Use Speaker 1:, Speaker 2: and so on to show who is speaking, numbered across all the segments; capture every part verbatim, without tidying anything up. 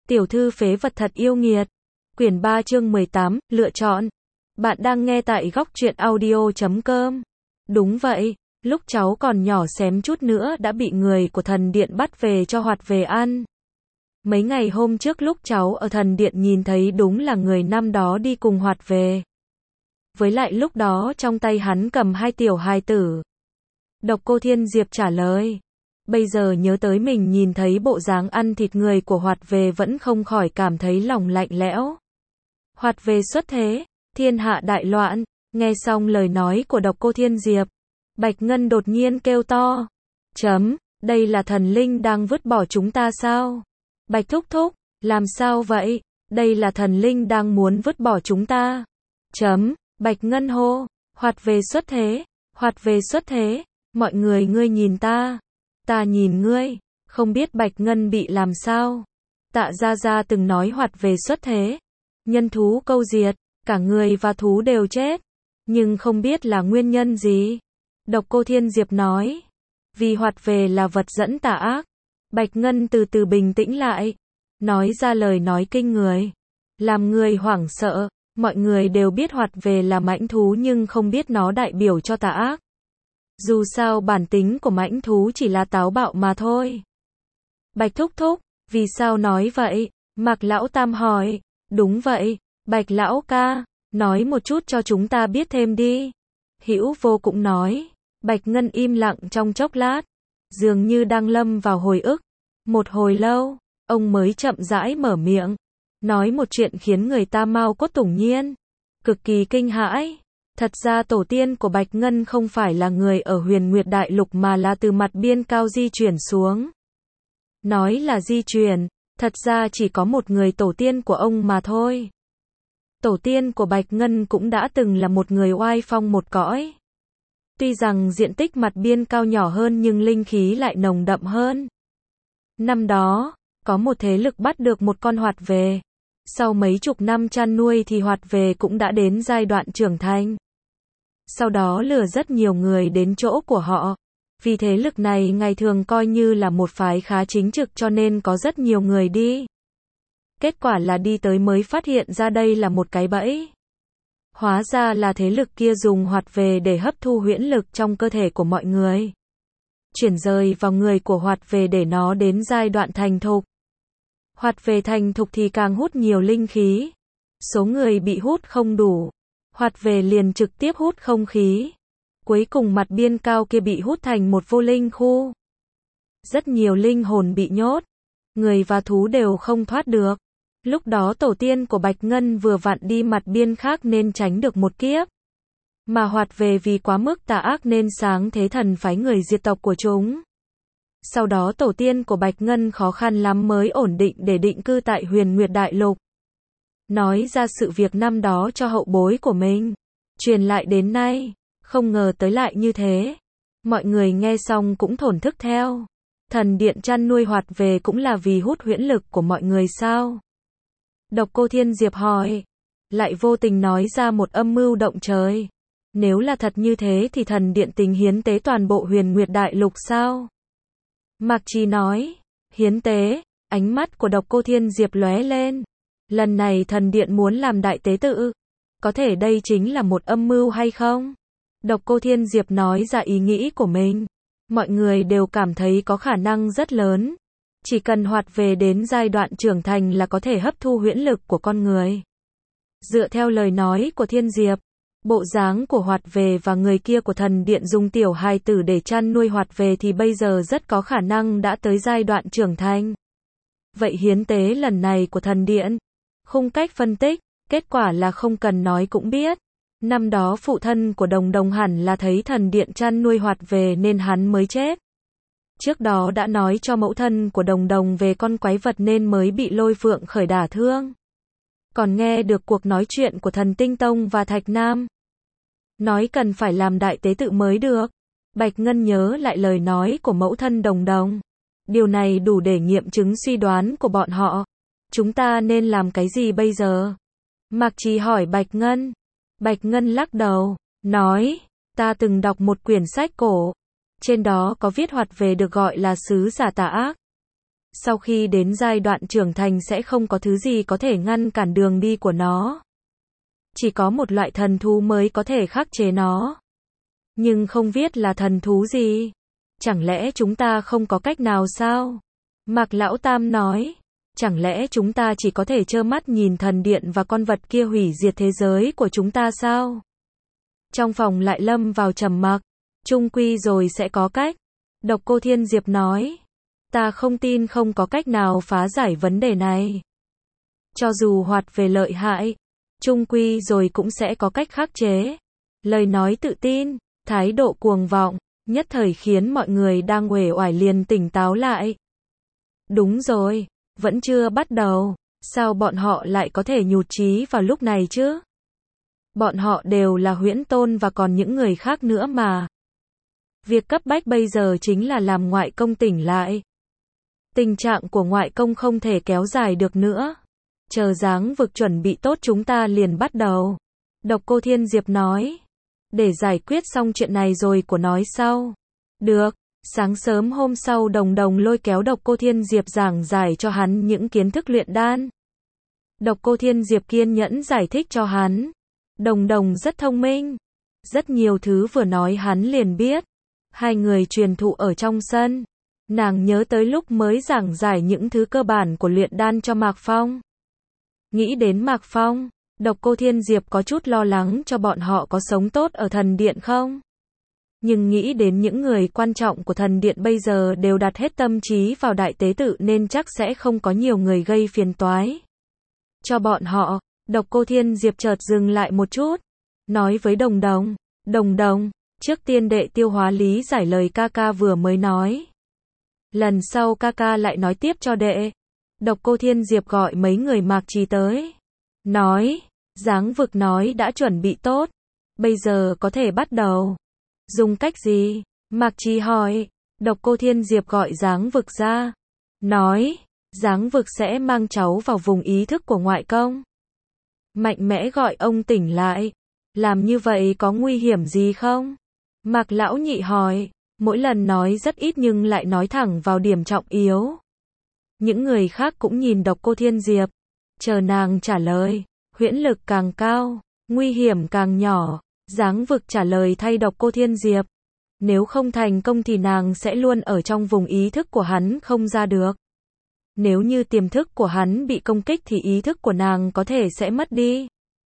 Speaker 1: Tiểu thư phế vật thật yêu nghiệt. Quyển ba chương mười tám, lựa chọn. Bạn đang nghe tại góc truyện audio chấm com. Đúng vậy, lúc cháu còn nhỏ xém chút nữa đã bị người của thần điện bắt về cho hoạt về ăn. Mấy ngày hôm trước lúc cháu ở thần điện nhìn thấy đúng là người năm đó đi cùng hoạt về. Với lại lúc đó trong tay hắn cầm hai tiểu hài tử. Độc Cô Thiên Diệp trả lời. Bây giờ nhớ tới mình nhìn thấy bộ dáng ăn thịt người của hoạt về vẫn không khỏi cảm thấy lòng lạnh lẽo. Hoạt về xuất thế, thiên hạ đại loạn, nghe xong lời nói của Độc Cô Thiên Diệp. Bạch Ngân đột nhiên kêu to. Chấm, đây là thần linh đang vứt bỏ chúng ta sao? Bạch Thúc Thúc, làm sao vậy? Đây là thần linh đang muốn vứt bỏ chúng ta. Chấm, Bạch Ngân hô, hoạt về xuất thế, hoạt về xuất thế, mọi người ngươi nhìn ta. Ta nhìn ngươi, không biết Bạch Ngân bị làm sao. Tạ Gia Gia từng nói hoạt về xuất thế. Nhân thú câu diệt, cả người và thú đều chết. Nhưng không biết là nguyên nhân gì. Độc Cô Thiên Diệp nói. Vì hoạt về là vật dẫn tà ác. Bạch Ngân từ từ bình tĩnh lại. Nói ra lời nói kinh người. Làm người hoảng sợ. Mọi người đều biết hoạt về là mãnh thú nhưng không biết nó đại biểu cho tà ác. Dù sao bản tính của mãnh thú chỉ là táo bạo mà thôi. Bạch Thúc Thúc, vì sao nói vậy? Mạc Lão Tam hỏi. Đúng vậy, Bạch Lão ca, nói một chút cho chúng ta biết thêm đi. Hữu Vô cũng nói. Bạch Ngân im lặng trong chốc lát, dường như đang lâm vào hồi ức. Một hồi lâu, ông mới chậm rãi mở miệng, nói một chuyện khiến người ta mau cốt tủng nhiên, cực kỳ kinh hãi. Thật ra tổ tiên của Bạch Ngân không phải là người ở Huyền Nguyệt Đại Lục mà là từ mặt biên cao di chuyển xuống. Nói là di chuyển, thật ra chỉ có một người tổ tiên của ông mà thôi. Tổ tiên của Bạch Ngân cũng đã từng là một người oai phong một cõi. Tuy rằng diện tích mặt biên cao nhỏ hơn nhưng linh khí lại nồng đậm hơn. Năm đó, có một thế lực bắt được một con hoạt về. Sau mấy chục năm chăn nuôi thì hoạt về cũng đã đến giai đoạn trưởng thành. Sau đó lừa rất nhiều người đến chỗ của họ. Vì thế lực này ngày thường coi như là một phái khá chính trực cho nên có rất nhiều người đi. Kết quả là đi tới mới phát hiện ra đây là một cái bẫy. Hóa ra là thế lực kia dùng hoạt về để hấp thu huyễn lực trong cơ thể của mọi người. Chuyển rời vào người của hoạt về để nó đến giai đoạn thành thục. Hoạt về thành thục thì càng hút nhiều linh khí. Số người bị hút không đủ. Hoạt về liền trực tiếp hút không khí. Cuối cùng mặt biên cao kia bị hút thành một vô linh khu. Rất nhiều linh hồn bị nhốt. Người và thú đều không thoát được. Lúc đó tổ tiên của Bạch Ngân vừa vặn đi mặt biên khác nên tránh được một kiếp. Mà hoạt về vì quá mức tà ác nên sáng thế thần phái người diệt tộc của chúng. Sau đó tổ tiên của Bạch Ngân khó khăn lắm mới ổn định để định cư tại Huyền Nguyệt Đại Lục. Nói ra sự việc năm đó cho hậu bối của mình. Truyền lại đến nay. Không ngờ tới lại như thế. Mọi người nghe xong cũng thổn thức theo. Thần điện chăn nuôi hoạt về cũng là vì hút huyễn lực của mọi người sao? Độc Cô Thiên Diệp hỏi. Lại vô tình nói ra một âm mưu động trời. Nếu là thật như thế thì thần điện tính hiến tế toàn bộ Huyền Nguyệt Đại Lục sao? Mạc Trì nói. Hiến tế. Ánh mắt của Độc Cô Thiên Diệp lóe lên. Lần này thần điện muốn làm đại tế tự. Có thể đây chính là một âm mưu hay không? Độc Cô Thiên Diệp nói ra ý nghĩ của mình. Mọi người đều cảm thấy có khả năng rất lớn. Chỉ cần hoạt về đến giai đoạn trưởng thành là có thể hấp thu huyễn lực của con người. Dựa theo lời nói của Thiên Diệp, bộ dáng của hoạt về và người kia của thần điện dùng tiểu hài tử để chăn nuôi hoạt về thì bây giờ rất có khả năng đã tới giai đoạn trưởng thành. Vậy hiến tế lần này của thần điện, khung cách phân tích, kết quả là không cần nói cũng biết. Năm đó phụ thân của Đồng Đồng hẳn là thấy thần điện chăn nuôi hoạt về nên hắn mới chết. Trước đó đã nói cho mẫu thân của Đồng Đồng về con quái vật nên mới bị Lôi Phượng khởi đả thương. Còn nghe được cuộc nói chuyện của Thần Tinh Tông và Thạch Nam. Nói cần phải làm đại tế tự mới được. Bạch Ngân nhớ lại lời nói của mẫu thân Đồng Đồng. Điều này đủ để nghiệm chứng suy đoán của bọn họ. Chúng ta nên làm cái gì bây giờ? Mạc Trì hỏi Bạch Ngân. Bạch Ngân lắc đầu, nói, ta từng đọc một quyển sách cổ. Trên đó có viết hoạt về được gọi là sứ giả tà ác. Sau khi đến giai đoạn trưởng thành sẽ không có thứ gì có thể ngăn cản đường đi của nó. Chỉ có một loại thần thú mới có thể khắc chế nó. Nhưng không biết là thần thú gì. Chẳng lẽ chúng ta không có cách nào sao? Mạc Lão Tam nói. Chẳng lẽ chúng ta chỉ có thể trơ mắt nhìn thần điện và con vật kia hủy diệt thế giới của chúng ta sao? Trong phòng lại lâm vào trầm mặc. Chung quy rồi sẽ có cách. Độc Cô Thiên Diệp nói. Ta không tin không có cách nào phá giải vấn đề này. Cho dù hoạt về lợi hại, chung quy rồi cũng sẽ có cách khắc chế. Lời nói tự tin, thái độ cuồng vọng, nhất thời khiến mọi người đang uể oải liền tỉnh táo lại. Đúng rồi, vẫn chưa bắt đầu, sao bọn họ lại có thể nhụt chí vào lúc này chứ? Bọn họ đều là Huyễn Tôn và còn những người khác nữa mà. Việc cấp bách bây giờ chính là làm ngoại công tỉnh lại. Tình trạng của ngoại công không thể kéo dài được nữa. Chờ dáng vực chuẩn bị tốt chúng ta liền bắt đầu. Độc Cô Thiên Diệp nói. Để giải quyết xong chuyện này rồi của nói sau. Được. Sáng sớm hôm sau Đồng Đồng lôi kéo Độc Cô Thiên Diệp giảng giải cho hắn những kiến thức luyện đan. Độc Cô Thiên Diệp kiên nhẫn giải thích cho hắn. Đồng Đồng rất thông minh. Rất nhiều thứ vừa nói hắn liền biết. Hai người truyền thụ ở trong sân. Nàng nhớ tới lúc mới giảng giải những thứ cơ bản của luyện đan cho Mạc Phong. Nghĩ đến Mạc Phong, Độc Cô Thiên Diệp có chút lo lắng cho bọn họ có sống tốt ở thần điện không? Nhưng nghĩ đến những người quan trọng của thần điện bây giờ đều đặt hết tâm trí vào đại tế tự nên chắc sẽ không có nhiều người gây phiền toái. Cho bọn họ, Độc Cô Thiên Diệp chợt dừng lại một chút. Nói với Đồng Đồng, Đồng Đồng, trước tiên đệ tiêu hóa lý giải lời ca ca vừa mới nói. Lần sau ca ca lại nói tiếp cho đệ. Độc Cô Thiên Diệp gọi mấy người Mạc Trì tới. Nói, dáng vực nói đã chuẩn bị tốt. Bây giờ có thể bắt đầu. Dùng cách gì? Mạc Trì hỏi. Độc Cô Thiên Diệp gọi dáng vực ra. Nói, dáng vực sẽ mang cháu vào vùng ý thức của ngoại công. Mạnh mẽ gọi ông tỉnh lại. Làm như vậy có nguy hiểm gì không? Mạc Lão Nhị hỏi. Mỗi lần nói rất ít nhưng lại nói thẳng vào điểm trọng yếu. Những người khác cũng nhìn Độc Cô Thiên Diệp. Chờ nàng trả lời. Huyễn lực càng cao, nguy hiểm càng nhỏ. Dáng vực trả lời thay Độc Cô Thiên Diệp. Nếu không thành công thì nàng sẽ luôn ở trong vùng ý thức của hắn không ra được. Nếu như tiềm thức của hắn bị công kích thì ý thức của nàng có thể sẽ mất đi.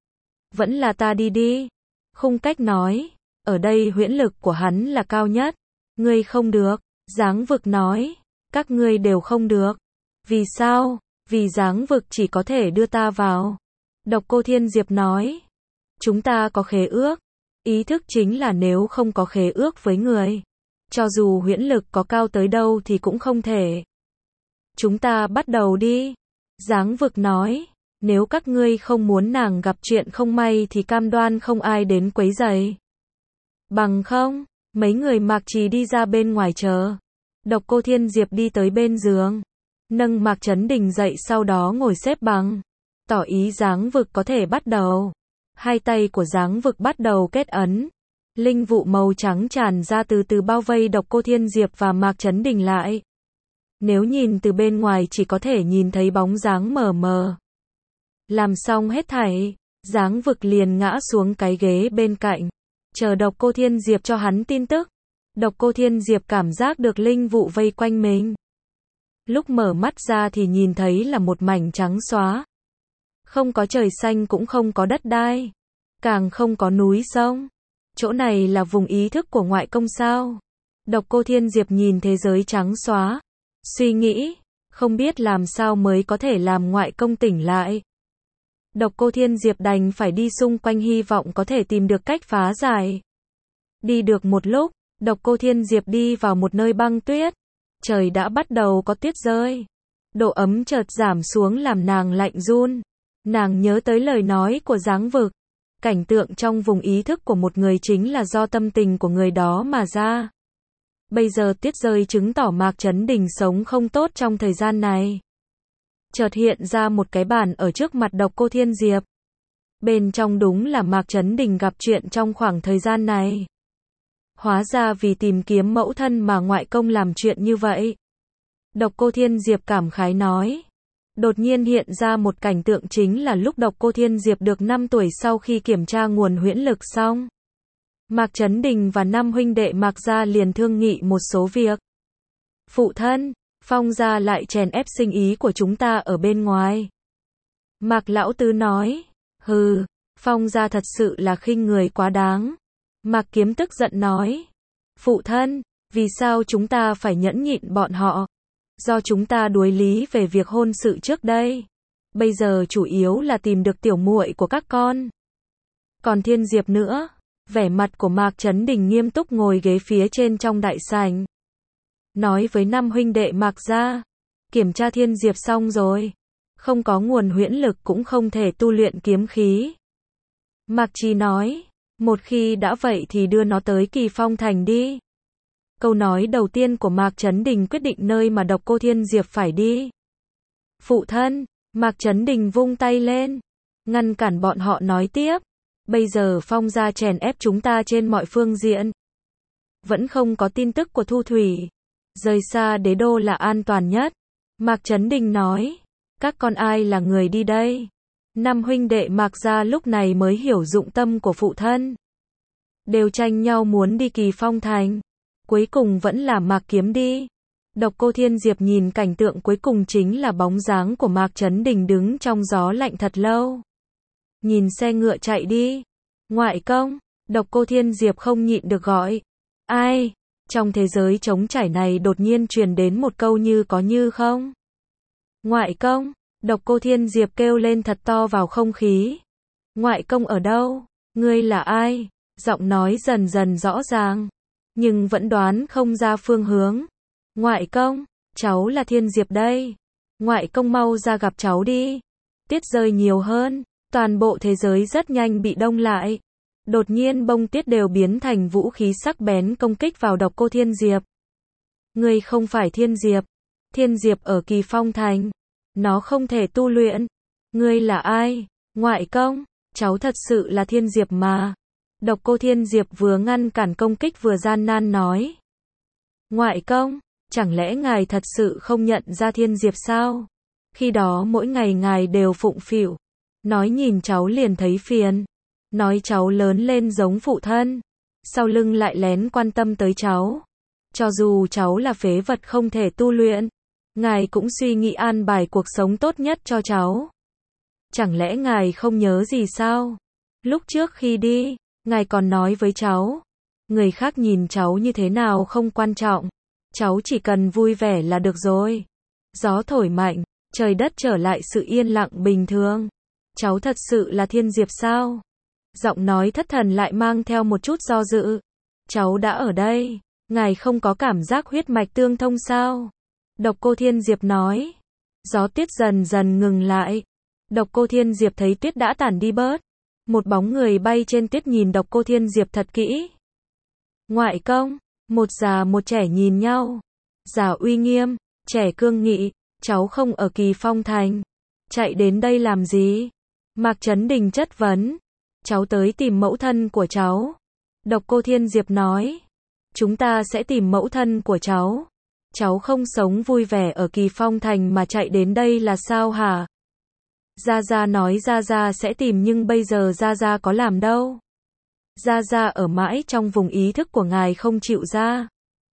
Speaker 1: Vẫn là ta đi đi. Khung Cách nói. Ở đây huyễn lực của hắn là cao nhất. Ngươi không được. Dáng vực nói. Các ngươi đều không được. Vì sao? Vì dáng vực chỉ có thể đưa ta vào. Độc Cô Thiên Diệp nói. Chúng ta có khế ước. Ý thức chính là nếu không có khế ước với người. Cho dù huyễn lực có cao tới đâu thì cũng không thể. Chúng ta bắt đầu đi. Dáng vực nói. Nếu các ngươi không muốn nàng gặp chuyện không may thì cam đoan không ai đến quấy rầy. Bằng không, mấy người Mạc Trì đi ra bên ngoài chờ. Độc Cô Thiên Diệp đi tới bên giường. Nâng Mạc Chấn Đình dậy sau đó ngồi xếp bằng. Tỏ ý dáng vực có thể bắt đầu. Hai tay của dáng vực bắt đầu kết ấn. Linh vụ màu trắng tràn ra từ từ bao vây Độc Cô Thiên Diệp và Mạc Chấn Đình lại. Nếu nhìn từ bên ngoài chỉ có thể nhìn thấy bóng dáng mờ mờ. Làm xong hết thảy, dáng vực liền ngã xuống cái ghế bên cạnh. Chờ Độc Cô Thiên Diệp cho hắn tin tức. Độc Cô Thiên Diệp cảm giác được linh vụ vây quanh mình. Lúc mở mắt ra thì nhìn thấy là một mảnh trắng xóa. Không có trời xanh cũng không có đất đai. Càng không có núi sông. Chỗ này là vùng ý thức của ngoại công sao? Độc Cô Thiên Diệp nhìn thế giới trắng xóa. Suy nghĩ, không biết làm sao mới có thể làm ngoại công tỉnh lại. Độc Cô Thiên Diệp đành phải đi xung quanh hy vọng có thể tìm được cách phá giải. Đi được một lúc, Độc Cô Thiên Diệp đi vào một nơi băng tuyết. Trời đã bắt đầu có tuyết rơi. Độ ấm chợt giảm xuống làm nàng lạnh run. Nàng nhớ tới lời nói của dáng vực. Cảnh tượng trong vùng ý thức của một người chính là do tâm tình của người đó mà ra. Bây giờ tuyết rơi chứng tỏ Mạc Chấn Đình sống không tốt trong thời gian này. Chợt hiện ra một cái bàn ở trước mặt Độc Cô Thiên Diệp. Bên trong đúng là Mạc Chấn Đình gặp chuyện trong khoảng thời gian này. Hóa ra vì tìm kiếm mẫu thân mà ngoại công làm chuyện như vậy. Độc Cô Thiên Diệp cảm khái nói. Đột nhiên hiện ra một cảnh tượng chính là lúc Độc Cô Thiên Diệp được năm tuổi sau khi kiểm tra nguồn huyễn lực xong. Mạc Chấn Đình và năm huynh đệ Mạc gia liền thương nghị một số việc. Phụ thân, Phong gia lại chèn ép sinh ý của chúng ta ở bên ngoài. Mạc Lão Tứ nói. Hừ, Phong gia thật sự là khinh người quá đáng. Mạc Kiếm tức giận nói. Phụ thân, vì sao chúng ta phải nhẫn nhịn bọn họ? Do chúng ta đối lý về việc hôn sự trước đây. Bây giờ chủ yếu là tìm được tiểu muội của các con. Còn Thiên Diệp nữa. Vẻ mặt của Mạc Chấn Đình nghiêm túc ngồi ghế phía trên trong đại sảnh. Nói với năm huynh đệ Mạc gia. Kiểm tra Thiên Diệp xong rồi. Không có nguồn huyễn lực cũng không thể tu luyện kiếm khí. Mạc Trì nói. Một khi đã vậy thì đưa nó tới Kỳ Phong Thành đi. Câu nói đầu tiên của Mạc Chấn Đình quyết định nơi mà Độc Cô Thiên Diệp phải đi. Phụ thân, Mạc Chấn Đình vung tay lên. Ngăn cản bọn họ nói tiếp. Bây giờ Phong gia chèn ép chúng ta trên mọi phương diện. Vẫn không có tin tức của Thu Thủy. Rời xa đế đô là an toàn nhất. Mạc Chấn Đình nói. Các con ai là người đi đây? Năm huynh đệ Mạc gia lúc này mới hiểu dụng tâm của phụ thân. Đều tranh nhau muốn đi Kỳ Phong Thành. Cuối cùng vẫn là Mạc Kiếm đi. Độc Cô Thiên Diệp nhìn cảnh tượng cuối cùng chính là bóng dáng của Mạc Chấn Đình đứng trong gió lạnh thật lâu. Nhìn xe ngựa chạy đi. Ngoại công, Độc Cô Thiên Diệp không nhịn được gọi. Ai? Trong thế giới trống trải này đột nhiên truyền đến một câu như có như không. Ngoại công, Độc Cô Thiên Diệp kêu lên thật to vào không khí. Ngoại công ở đâu? Ngươi là ai? Giọng nói dần dần rõ ràng. Nhưng vẫn đoán không ra phương hướng. Ngoại công, cháu là Thiên Diệp đây. Ngoại công mau ra gặp cháu đi. Tiết rơi nhiều hơn. Toàn bộ thế giới rất nhanh bị đông lại. Đột nhiên bông tuyết đều biến thành vũ khí sắc bén công kích vào Độc Cô Thiên Diệp. Ngươi không phải Thiên Diệp. Thiên Diệp ở Kỳ Phong Thành. Nó không thể tu luyện. Ngươi là ai? Ngoại công, cháu thật sự là Thiên Diệp mà. Độc Cô Thiên Diệp vừa ngăn cản công kích vừa gian nan nói. Ngoại công, chẳng lẽ ngài thật sự không nhận ra Thiên Diệp sao? Khi đó mỗi ngày ngài đều phụng phịu. Nói nhìn cháu liền thấy phiền. Nói cháu lớn lên giống phụ thân. Sau lưng lại lén quan tâm tới cháu. Cho dù cháu là phế vật không thể tu luyện. Ngài cũng suy nghĩ an bài cuộc sống tốt nhất cho cháu. Chẳng lẽ ngài không nhớ gì sao? Lúc trước khi đi, ngài còn nói với cháu. Người khác nhìn cháu như thế nào không quan trọng. Cháu chỉ cần vui vẻ là được rồi. Gió thổi mạnh, trời đất trở lại sự yên lặng bình thường. Cháu thật sự là Thiên Diệp sao? Giọng nói thất thần lại mang theo một chút do dự. Cháu đã ở đây, ngài không có cảm giác huyết mạch tương thông sao? Độc Cô Thiên Diệp nói. Gió tuyết dần dần ngừng lại. Độc Cô Thiên Diệp thấy tuyết đã tản đi bớt. Một bóng người bay trên tuyết nhìn Độc Cô Thiên Diệp thật kỹ. Ngoại công, một già một trẻ nhìn nhau. Già uy nghiêm, trẻ cương nghị. Cháu không ở Kỳ Phong Thành. Chạy đến đây làm gì? Mạc Chấn Đình chất vấn. Cháu tới tìm mẫu thân của cháu. Độc Cô Thiên Diệp nói. Chúng ta sẽ tìm mẫu thân của cháu. Cháu không sống vui vẻ ở Kỳ Phong Thành mà chạy đến đây là sao hả? Gia Gia nói Gia Gia sẽ tìm nhưng bây giờ Gia Gia có làm đâu. Gia Gia ở mãi trong vùng ý thức của ngài không chịu ra.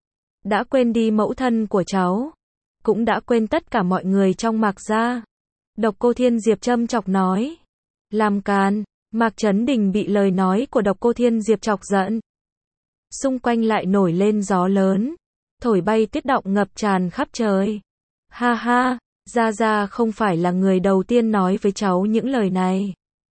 Speaker 1: Đã quên đi mẫu thân của cháu. Cũng đã quên tất cả mọi người trong Mạc gia. Độc Cô Thiên Diệp châm chọc nói. Làm càn, Mạc Chấn Đình bị lời nói của Độc Cô Thiên Diệp chọc giận. Xung quanh lại nổi lên gió lớn. Thổi bay tuyết động ngập tràn khắp trời. Ha ha, Gia Gia không phải là người đầu tiên nói với cháu những lời này.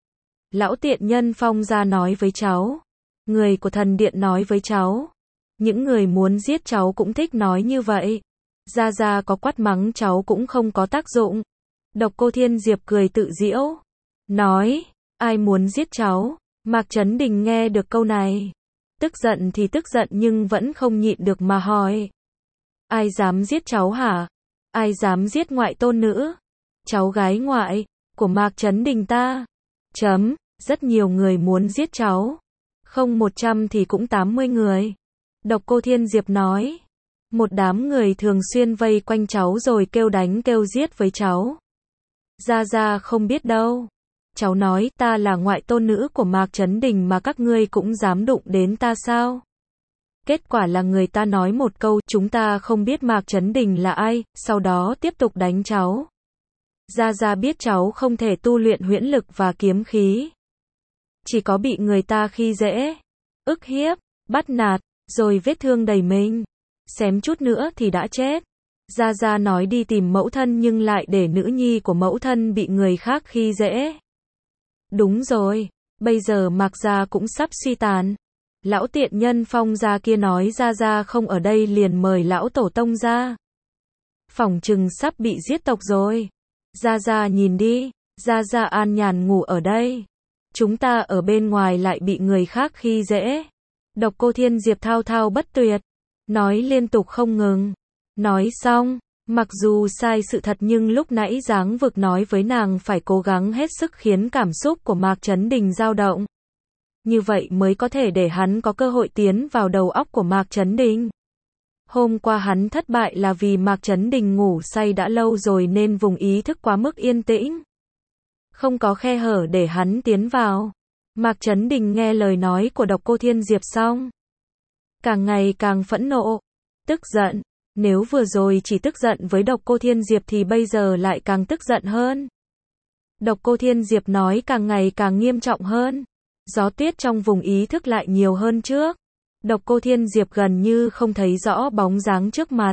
Speaker 1: Lão tiện nhân Phong gia nói với cháu. Người của thần điện nói với cháu. Những người muốn giết cháu cũng thích nói như vậy. Gia Gia có quát mắng cháu cũng không có tác dụng. Độc Cô Thiên Diệp cười tự giễu. Nói, ai muốn giết cháu? Mạc Chấn Đình nghe được câu này. Tức giận thì tức giận nhưng vẫn không nhịn được mà hỏi. Ai dám giết cháu hả? Ai dám giết ngoại tôn nữ? Cháu gái ngoại, của Mạc Chấn Đình ta. Chấm, rất nhiều người muốn giết cháu. Không một trăm thì cũng tám mươi người. Độc Cô Thiên Diệp nói. Một đám người thường xuyên vây quanh cháu rồi kêu đánh kêu giết với cháu. Gia Gia không biết đâu. Cháu nói, ta là ngoại tôn nữ của Mạc Chấn Đình mà các ngươi cũng dám đụng đến ta sao? Kết quả là người ta nói một câu, chúng ta không biết Mạc Chấn Đình là ai, sau đó tiếp tục đánh cháu. Gia Gia biết cháu không thể tu luyện huyễn lực và kiếm khí. Chỉ có bị người ta khi dễ, ức hiếp, bắt nạt, rồi vết thương đầy mình. Xém chút nữa thì đã chết. Gia Gia nói đi tìm mẫu thân nhưng lại để nữ nhi của mẫu thân bị người khác khi dễ. Đúng rồi, bây giờ Mạc gia cũng sắp suy tàn. Lão tiện nhân Phong gia kia nói Gia Gia không ở đây liền mời lão tổ tông ra. Phỏng chừng sắp bị giết tộc rồi. Gia Gia nhìn đi, Gia Gia an nhàn ngủ ở đây. Chúng ta ở bên ngoài lại bị người khác khi dễ. Độc Cô Thiên Diệp thao thao bất tuyệt, nói liên tục không ngừng. Nói xong, mặc dù sai sự thật nhưng lúc nãy Giáng Vực nói với nàng phải cố gắng hết sức khiến cảm xúc của Mạc Chấn Đình dao động. Như vậy mới có thể để hắn có cơ hội tiến vào đầu óc của Mạc Chấn Đình. Hôm qua hắn thất bại là vì Mạc Chấn Đình ngủ say đã lâu rồi nên vùng ý thức quá mức yên tĩnh. Không có khe hở để hắn tiến vào. Mạc Chấn Đình nghe lời nói của Độc Cô Thiên Diệp xong, càng ngày càng phẫn nộ, tức giận. Nếu vừa rồi chỉ tức giận với Độc Cô Thiên Diệp thì bây giờ lại càng tức giận hơn. Độc Cô Thiên Diệp nói càng ngày càng nghiêm trọng hơn. Gió tuyết trong vùng ý thức lại nhiều hơn trước. Độc Cô Thiên Diệp gần như không thấy rõ bóng dáng trước mặt.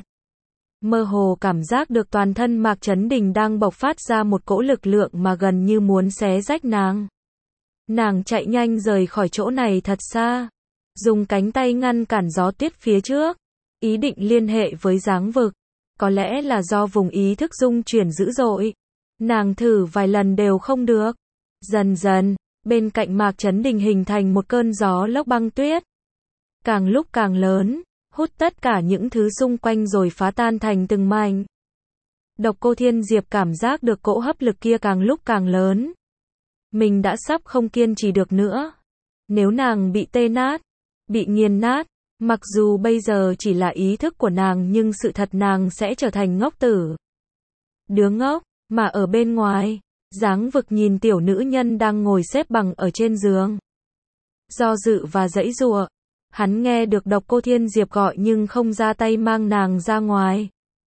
Speaker 1: Mơ hồ cảm giác được toàn thân Mạc Chấn Đình đang bộc phát ra một cỗ lực lượng mà gần như muốn xé rách nàng. Nàng chạy nhanh rời khỏi chỗ này thật xa. Dùng cánh tay ngăn cản gió tuyết phía trước. Ý định liên hệ với Giáng Vực. Có lẽ là do vùng ý thức rung chuyển dữ dội. Nàng thử vài lần đều không được. Dần dần, bên cạnh Mạc Chấn Đình hình thành một cơn gió lốc băng tuyết. Càng lúc càng lớn, hút tất cả những thứ xung quanh rồi phá tan thành từng mảnh. Độc Cô Thiên Diệp cảm giác được cỗ hấp lực kia càng lúc càng lớn. Mình đã sắp không kiên trì được nữa. Nếu nàng bị tê nát, bị nghiền nát, mặc dù bây giờ chỉ là ý thức của nàng nhưng sự thật nàng sẽ trở thành ngốc tử. Đứa ngốc, mà ở bên ngoài, Giáng Vực nhìn tiểu nữ nhân đang ngồi xếp bằng ở trên giường. Do dự và giãy giụa, hắn nghe được Độc Cô Thiên Diệp gọi nhưng không ra tay mang nàng ra ngoài.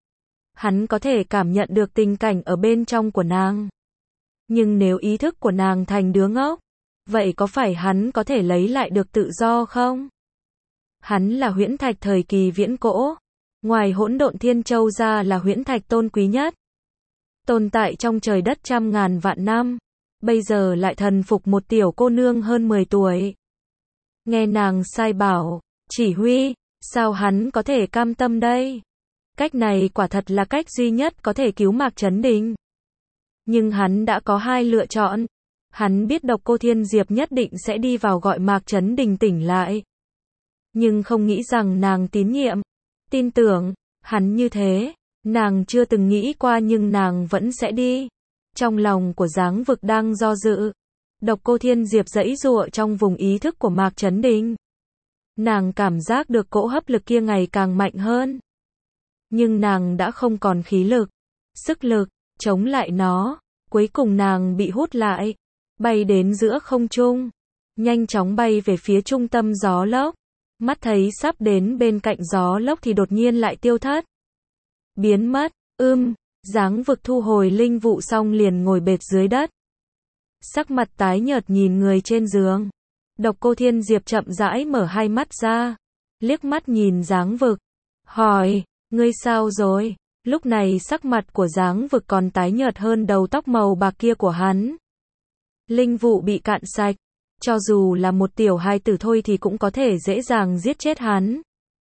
Speaker 1: Hắn có thể cảm nhận được tình cảnh ở bên trong của nàng. Nhưng nếu ý thức của nàng thành đứa ngốc, vậy có phải hắn có thể lấy lại được tự do không? Hắn là huyễn thạch thời kỳ viễn cổ. Ngoài hỗn độn thiên châu ra là huyễn thạch tôn quý nhất. Tồn tại trong trời đất trăm ngàn vạn năm. Bây giờ lại thần phục một tiểu cô nương hơn mười tuổi. Nghe nàng sai bảo, chỉ huy, sao hắn có thể cam tâm đây? Cách này quả thật là cách duy nhất có thể cứu Mạc Chấn Đình. Nhưng hắn đã có hai lựa chọn. Hắn biết Độc Cô Thiên Diệp nhất định sẽ đi vào gọi Mạc Chấn Đình tỉnh lại. Nhưng không nghĩ rằng nàng tín nhiệm, tin tưởng, hắn như thế. Nàng chưa từng nghĩ qua nhưng nàng vẫn sẽ đi. Trong lòng của Giáng Vực đang do dự. Độc Cô Thiên Diệp giãy giụa trong vùng ý thức của Mạc Chấn Đình. Nàng cảm giác được cỗ hấp lực kia ngày càng mạnh hơn. Nhưng nàng đã không còn khí lực, sức lực, chống lại nó. Cuối cùng nàng bị hút lại, bay đến giữa không trung. Nhanh chóng bay về phía trung tâm gió lốc. Mắt thấy sắp đến bên cạnh gió lốc thì đột nhiên lại tiêu thất. Biến mất, ưm, Giáng Vực thu hồi linh vụ xong liền ngồi bệt dưới đất. Sắc mặt tái nhợt nhìn người trên giường. Độc Cô Thiên Diệp chậm rãi mở hai mắt ra. Liếc mắt nhìn Giáng Vực. Hỏi, ngươi sao rồi? Lúc này sắc mặt của Giáng Vực còn tái nhợt hơn đầu tóc màu bạc kia của hắn. Linh vụ bị cạn sạch. Cho dù là một tiểu hài tử thôi thì cũng có thể dễ dàng giết chết hắn.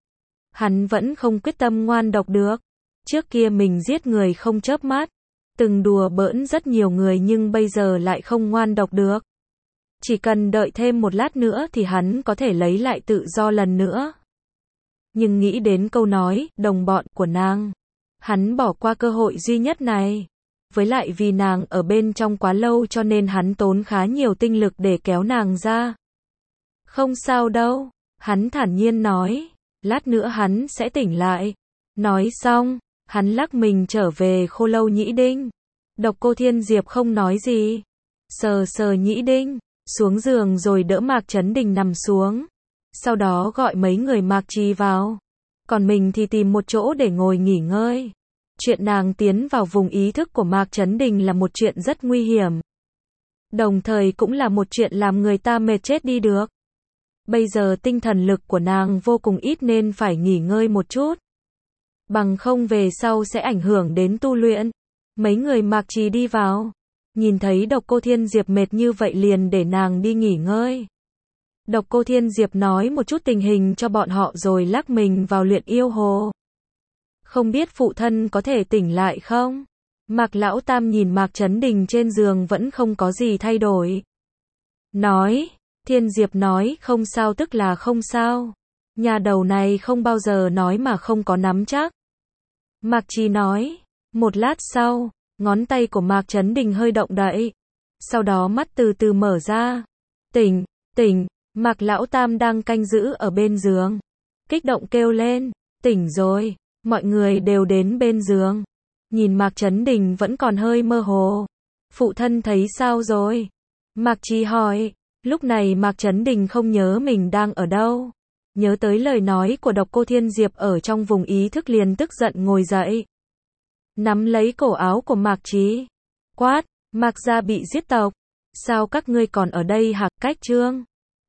Speaker 1: Hắn vẫn không quyết tâm ngoan độc được. Trước kia mình giết người không chớp mắt. Từng đùa bỡn rất nhiều người nhưng bây giờ lại không ngoan độc được. Chỉ cần đợi thêm một lát nữa thì hắn có thể lấy lại tự do lần nữa. Nhưng nghĩ đến câu nói, đồng bọn của nàng. Hắn bỏ qua cơ hội duy nhất này. Với lại vì nàng ở bên trong quá lâu cho nên hắn tốn khá nhiều tinh lực để kéo nàng ra. Không sao đâu, hắn thản nhiên nói. Lát nữa hắn sẽ tỉnh lại. Nói xong, hắn lắc mình trở về khô lâu nhĩ đinh. Độc Cô Thiên Diệp không nói gì. Sờ sờ nhĩ đinh, xuống giường rồi đỡ Mạc Chấn Đình nằm xuống. Sau đó gọi mấy người Mạc Trì vào. Còn mình thì tìm một chỗ để ngồi nghỉ ngơi. Chuyện nàng tiến vào vùng ý thức của Mạc Chấn Đình là một chuyện rất nguy hiểm. Đồng thời cũng là một chuyện làm người ta mệt chết đi được. Bây giờ tinh thần lực của nàng vô cùng ít nên phải nghỉ ngơi một chút. Bằng không về sau sẽ ảnh hưởng đến tu luyện. Mấy người Mạc Trì đi vào. Nhìn thấy Độc Cô Thiên Diệp mệt như vậy liền để nàng đi nghỉ ngơi. Độc Cô Thiên Diệp nói một chút tình hình cho bọn họ rồi lắc mình vào luyện yêu hồ. Không biết phụ thân có thể tỉnh lại không? Mạc Lão Tam nhìn Mạc Chấn Đình trên giường vẫn không có gì thay đổi. Nói, Thiên Diệp nói không sao tức là không sao. Nhà đầu này không bao giờ nói mà không có nắm chắc. Mạc Trì nói, một lát sau, ngón tay của Mạc Chấn Đình hơi động đậy. Sau đó mắt từ từ mở ra. Tỉnh, tỉnh, Mạc Lão Tam đang canh giữ ở bên giường. Kích động kêu lên, tỉnh rồi, mọi người đều đến bên giường. Nhìn Mạc Chấn Đình vẫn còn hơi mơ hồ. Phụ thân thấy sao rồi? Mạc Trì hỏi, lúc này Mạc Chấn Đình không nhớ mình đang ở đâu. Nhớ tới lời nói của Độc Cô Thiên Diệp ở trong vùng ý thức liền tức giận ngồi dậy. Nắm lấy cổ áo của Mạc Trì. Quát, Mạc gia bị giết tộc. Sao các ngươi còn ở đây hạc cách trương?